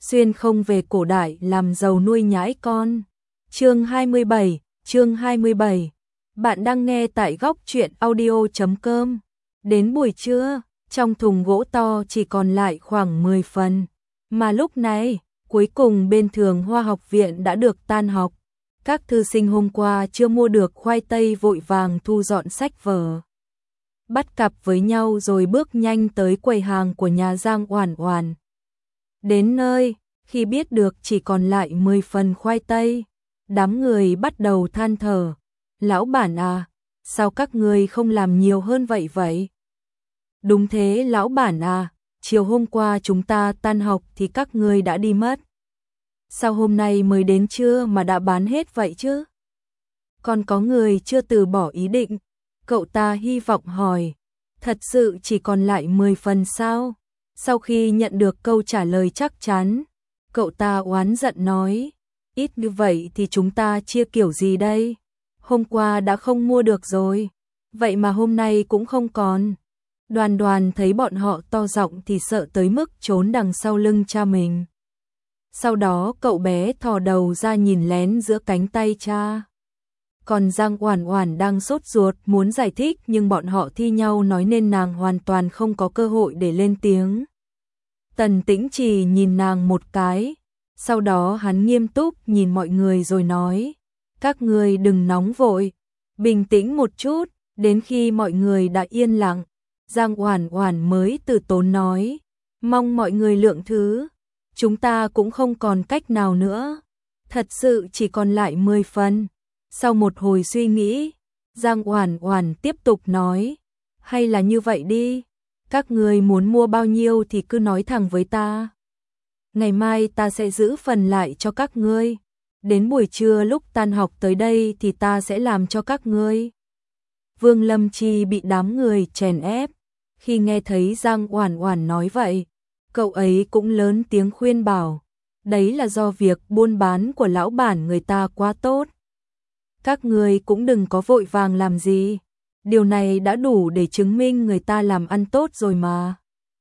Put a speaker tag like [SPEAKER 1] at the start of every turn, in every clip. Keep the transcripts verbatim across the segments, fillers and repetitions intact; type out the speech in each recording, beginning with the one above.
[SPEAKER 1] xuyên không về cổ đại làm giàu nuôi nhãi con. Chương hai mươi bảy, chương hai mươi bảy. Bạn đang nghe tại góc truyện audio chấm com. Đến buổi trưa, trong thùng gỗ to chỉ còn lại khoảng mười phần. Mà lúc này, cuối cùng bên Thường Hoa học viện đã được tan học. Các thư sinh hôm qua chưa mua được khoai tây vội vàng thu dọn sách vở. Bắt cặp với nhau rồi bước nhanh tới quầy hàng của nhà Giang Oản Oản. Đến nơi, khi biết được chỉ còn lại mười phần khoai tây, đám người bắt đầu than thở. Lão bản à, sao các người không làm nhiều hơn vậy vậy? Đúng thế lão bản à, chiều hôm qua chúng ta tan học thì các người đã đi mất. Sao hôm nay mới đến trưa mà đã bán hết vậy chứ? Còn có người chưa từ bỏ ý định, cậu ta hy vọng hỏi, thật sự chỉ còn lại mười phần sao? Sau khi nhận được câu trả lời chắc chắn, cậu ta oán giận nói, ít như vậy thì chúng ta chia kiểu gì đây? Hôm qua đã không mua được rồi, vậy mà hôm nay cũng không còn. Đoàn Đoàn thấy bọn họ to giọng thì sợ tới mức trốn đằng sau lưng cha mình. Sau đó cậu bé thò đầu ra nhìn lén giữa cánh tay cha. Còn Giang Oản Oản đang sốt ruột muốn giải thích nhưng bọn họ thi nhau nói nên nàng hoàn toàn không có cơ hội để lên tiếng. Tần Tĩnh Trì nhìn nàng một cái, sau đó hắn nghiêm túc nhìn mọi người rồi nói, các người đừng nóng vội, bình tĩnh một chút, đến khi mọi người đã yên lặng, Giang Oản Oản mới từ tốn nói, mong mọi người lượng thứ, chúng ta cũng không còn cách nào nữa, thật sự chỉ còn lại mười phần. Sau một hồi suy nghĩ, Giang Oản Oản tiếp tục nói, hay là như vậy đi, các người muốn mua bao nhiêu thì cứ nói thẳng với ta. Ngày mai ta sẽ giữ phần lại cho các ngươi, đến buổi trưa lúc tan học tới đây thì ta sẽ làm cho các ngươi. Vương Lâm Chi bị đám người chèn ép, khi nghe thấy Giang Oản Oản nói vậy, cậu ấy cũng lớn tiếng khuyên bảo, đấy là do việc buôn bán của lão bản người ta quá tốt. Các người cũng đừng có vội vàng làm gì, điều này đã đủ để chứng minh người ta làm ăn tốt rồi mà.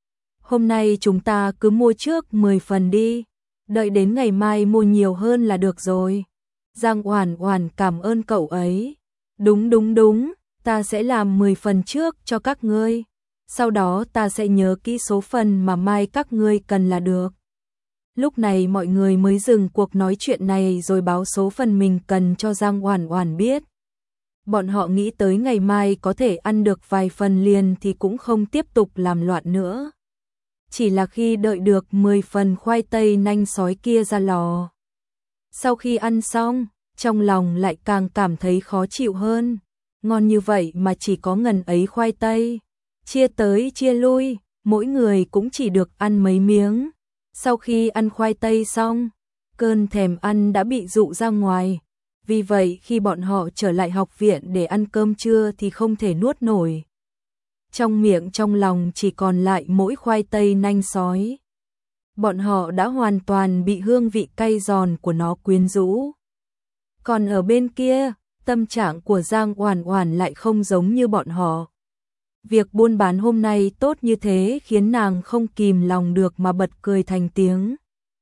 [SPEAKER 1] Hôm nay chúng ta cứ mua trước mười phần đi, đợi đến ngày mai mua nhiều hơn là được rồi. Giang Oản Oản cảm ơn cậu ấy. Đúng đúng đúng, ta sẽ làm mười phần trước cho các ngươi. Sau đó ta sẽ nhớ kỹ số phần mà mai các ngươi cần là được. Lúc này mọi người mới dừng cuộc nói chuyện này rồi báo số phần mình cần cho Giang Oản Oản biết. Bọn họ nghĩ tới ngày mai có thể ăn được vài phần liền thì cũng không tiếp tục làm loạn nữa. Chỉ là khi đợi được mười phần khoai tây nanh sói kia ra lò. Sau khi ăn xong, trong lòng lại càng cảm thấy khó chịu hơn. Ngon như vậy mà chỉ có ngần ấy khoai tây. Chia tới chia lui, mỗi người cũng chỉ được ăn mấy miếng. Sau khi ăn khoai tây xong, cơn thèm ăn đã bị dụ ra ngoài. Vì vậy khi bọn họ trở lại học viện để ăn cơm trưa thì không thể nuốt nổi. Trong miệng trong lòng chỉ còn lại mỗi khoai tây nanh sói. Bọn họ đã hoàn toàn bị hương vị cay giòn của nó quyến rũ. Còn ở bên kia, tâm trạng của Giang Oản Oản lại không giống như bọn họ. Việc buôn bán hôm nay tốt như thế khiến nàng không kìm lòng được mà bật cười thành tiếng.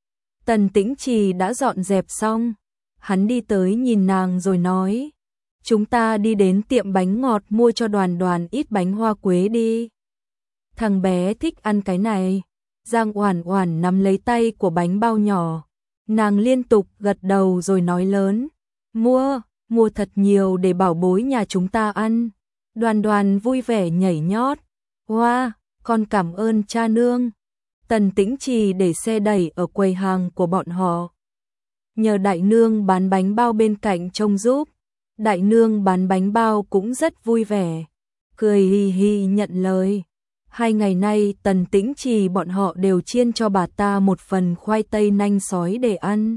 [SPEAKER 1] Tần Tĩnh Trì đã dọn dẹp xong, hắn đi tới nhìn nàng rồi nói, chúng ta đi đến tiệm bánh ngọt mua cho Đoàn Đoàn ít bánh hoa quế đi. Thằng bé thích ăn cái này. Giang Oản Oản nắm lấy tay của bánh bao nhỏ, nàng liên tục gật đầu rồi nói lớn, mua, mua thật nhiều để bảo bối nhà chúng ta ăn. Đoàn Đoàn vui vẻ nhảy nhót, hoa, wow, con cảm ơn cha nương. Tần Tĩnh Trì để xe đẩy ở quầy hàng của bọn họ. Nhờ đại nương bán bánh bao bên cạnh trông giúp, đại nương bán bánh bao cũng rất vui vẻ, cười hì hì nhận lời. Hai ngày nay Tần Tĩnh Trì bọn họ đều chiên cho bà ta một phần khoai tây nanh sói để ăn.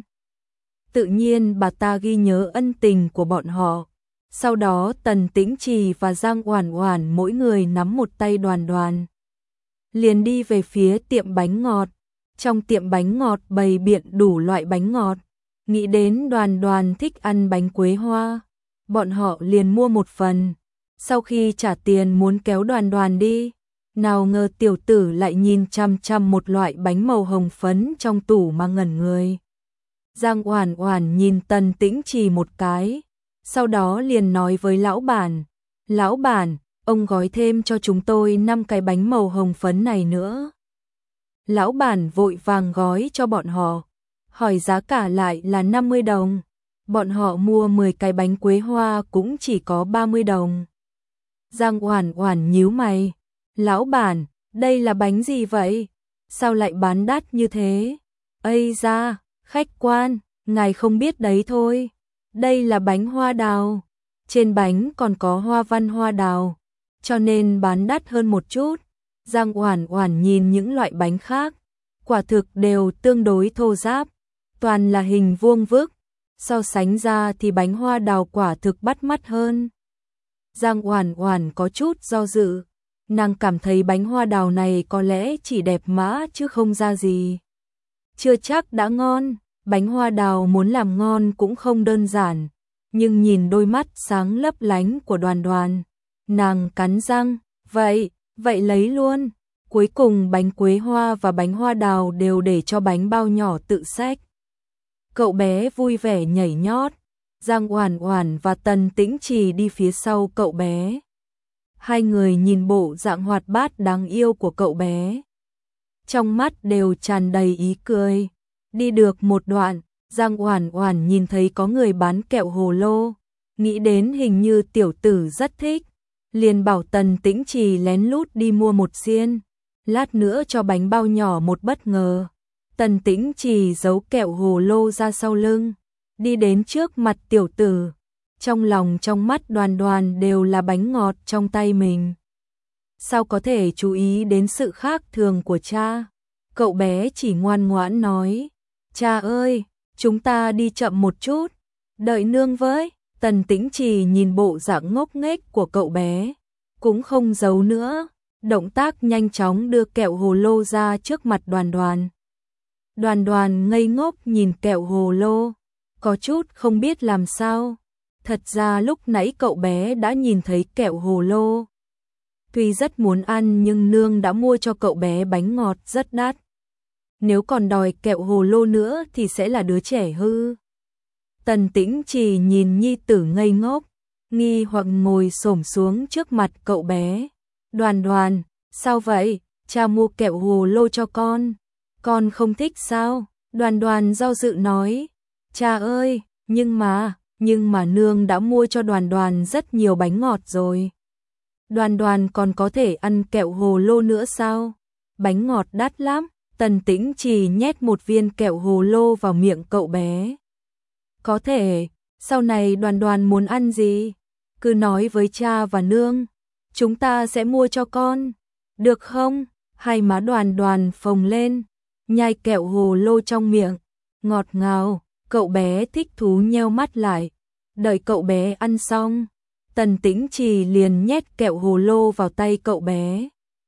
[SPEAKER 1] Tự nhiên bà ta ghi nhớ ân tình của bọn họ. Sau đó Tần Tĩnh Trì và Giang Oản Oản mỗi người nắm một tay Đoàn Đoàn, liền đi về phía tiệm bánh ngọt. Trong tiệm bánh ngọt bày biện đủ loại bánh ngọt. Nghĩ đến Đoàn Đoàn thích ăn bánh quế hoa, bọn họ liền mua một phần. Sau khi trả tiền muốn kéo Đoàn Đoàn đi, Nào ngờ tiểu tử lại nhìn chăm chăm một loại bánh màu hồng phấn trong tủ mà ngẩn người. Giang Oản Oản nhìn Tần Tĩnh Trì một cái, sau đó liền nói với lão bản, lão bản, ông gói thêm cho chúng tôi năm cái bánh màu hồng phấn này nữa. Lão bản vội vàng gói cho bọn họ, hỏi giá cả lại là năm mươi đồng. Bọn họ mua mười cái bánh quế hoa cũng chỉ có ba mươi đồng. Giang Oản Oản nhíu mày, lão bản, đây là bánh gì vậy? Sao lại bán đắt như thế? Ây da, khách quan, ngài không biết đấy thôi. Đây là bánh hoa đào. Trên bánh còn có hoa văn hoa đào, cho nên bán đắt hơn một chút. Giang Oản Oản nhìn những loại bánh khác, quả thực đều tương đối thô ráp, toàn là hình vuông vức. So sánh ra thì bánh hoa đào quả thực bắt mắt hơn. Giang Oản Oản có chút do dự, nàng cảm thấy bánh hoa đào này có lẽ chỉ đẹp mã chứ không ra gì. Chưa chắc đã ngon, bánh hoa đào muốn làm ngon cũng không đơn giản, nhưng nhìn đôi mắt sáng lấp lánh của Đoàn Đoàn, nàng cắn răng, vậy, vậy lấy luôn. Cuối cùng bánh quế hoa và bánh hoa đào đều để cho bánh bao nhỏ tự xách. Cậu bé vui vẻ nhảy nhót, Giang Oản Oản và Tần Tĩnh Trì đi phía sau cậu bé. Hai người nhìn bộ dạng hoạt bát đáng yêu của cậu bé, trong mắt đều tràn đầy ý cười. Đi được một đoạn, Giang Oản Oản nhìn thấy có người bán kẹo hồ lô, nghĩ đến hình như tiểu tử rất thích, liền bảo Tần Tĩnh Trì lén lút đi mua một xiên, lát nữa cho bánh bao nhỏ một bất ngờ. Tần Tĩnh Trì giấu kẹo hồ lô ra sau lưng, đi đến trước mặt tiểu tử. Trong lòng trong mắt Đoàn Đoàn đều là bánh ngọt trong tay mình. Sao có thể chú ý đến sự khác thường của cha? Cậu bé chỉ ngoan ngoãn nói, cha ơi, chúng ta đi chậm một chút, đợi nương với. Tần Tĩnh Trì nhìn bộ dạng ngốc nghếch của cậu bé, cũng không giấu nữa, động tác nhanh chóng đưa kẹo hồ lô ra trước mặt Đoàn Đoàn. Đoàn Đoàn ngây ngốc nhìn kẹo hồ lô, có chút không biết làm sao. Thật ra lúc nãy cậu bé đã nhìn thấy kẹo hồ lô. Tuy rất muốn ăn nhưng nương đã mua cho cậu bé bánh ngọt rất đắt. Nếu còn đòi kẹo hồ lô nữa thì sẽ là đứa trẻ hư. Tần Tĩnh Trì nhìn nhi tử ngây ngốc, nghi hoặc ngồi xổm xuống trước mặt cậu bé. Đoàn Đoàn, sao vậy? Cha mua kẹo hồ lô cho con. Con không thích sao? Đoàn Đoàn do dự nói. Cha ơi, nhưng mà, nhưng mà nương đã mua cho Đoàn Đoàn rất nhiều bánh ngọt rồi. Đoàn Đoàn còn có thể ăn kẹo hồ lô nữa sao? Bánh ngọt đắt lắm. Tần Tĩnh Trì nhét một viên kẹo hồ lô vào miệng cậu bé. Có thể, sau này Đoàn Đoàn muốn ăn gì? Cứ nói với cha và nương, chúng ta sẽ mua cho con. Được không? Hai má Đoàn Đoàn phồng lên, nhai kẹo hồ lô trong miệng, ngọt ngào. Cậu bé thích thú nheo mắt lại. Đợi cậu bé ăn xong, Tần Tĩnh Trì liền nhét kẹo hồ lô vào tay cậu bé.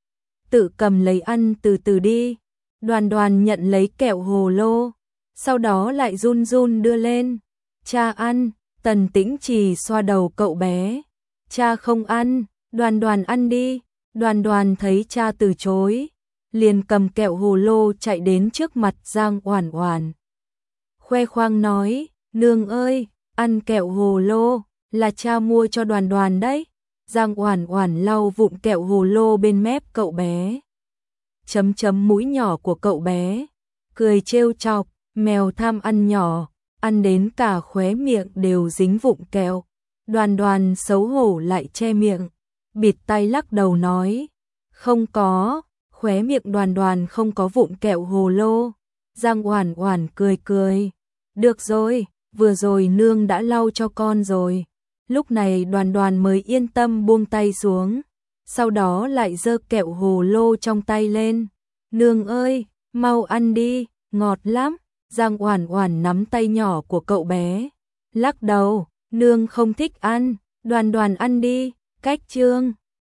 [SPEAKER 1] Tự cầm lấy ăn từ từ đi. Đoàn Đoàn nhận lấy kẹo hồ lô, sau đó lại run run đưa lên. Cha ăn. Tần Tĩnh Trì xoa đầu cậu bé. Cha không ăn. Đoàn Đoàn ăn đi. Đoàn Đoàn thấy cha từ chối, liền cầm kẹo hồ lô chạy đến trước mặt Giang Oản Oản. Khoe khoang nói, nương ơi, ăn kẹo hồ lô, là cha mua cho Đoàn Đoàn đấy. Giang Oản Oản lau vụn kẹo hồ lô bên mép cậu bé. Chấm chấm mũi nhỏ của cậu bé, cười trêu chọc, mèo tham ăn nhỏ, ăn đến cả khóe miệng đều dính vụn kẹo. Đoàn Đoàn xấu hổ lại che miệng, bịt tai lắc đầu nói, không có, khóe miệng Đoàn Đoàn không có vụn kẹo hồ lô. Giang Oản Oản cười cười, được rồi, vừa rồi nương đã lau cho con rồi. Lúc này Đoàn Đoàn mới yên tâm buông tay xuống, sau đó lại giơ kẹo hồ lô trong tay lên. Nương ơi, mau ăn đi, ngọt lắm. Giang Oản Oản nắm tay nhỏ của cậu bé, lắc đầu, nương không thích ăn. Đoàn Đoàn ăn đi. Cách chương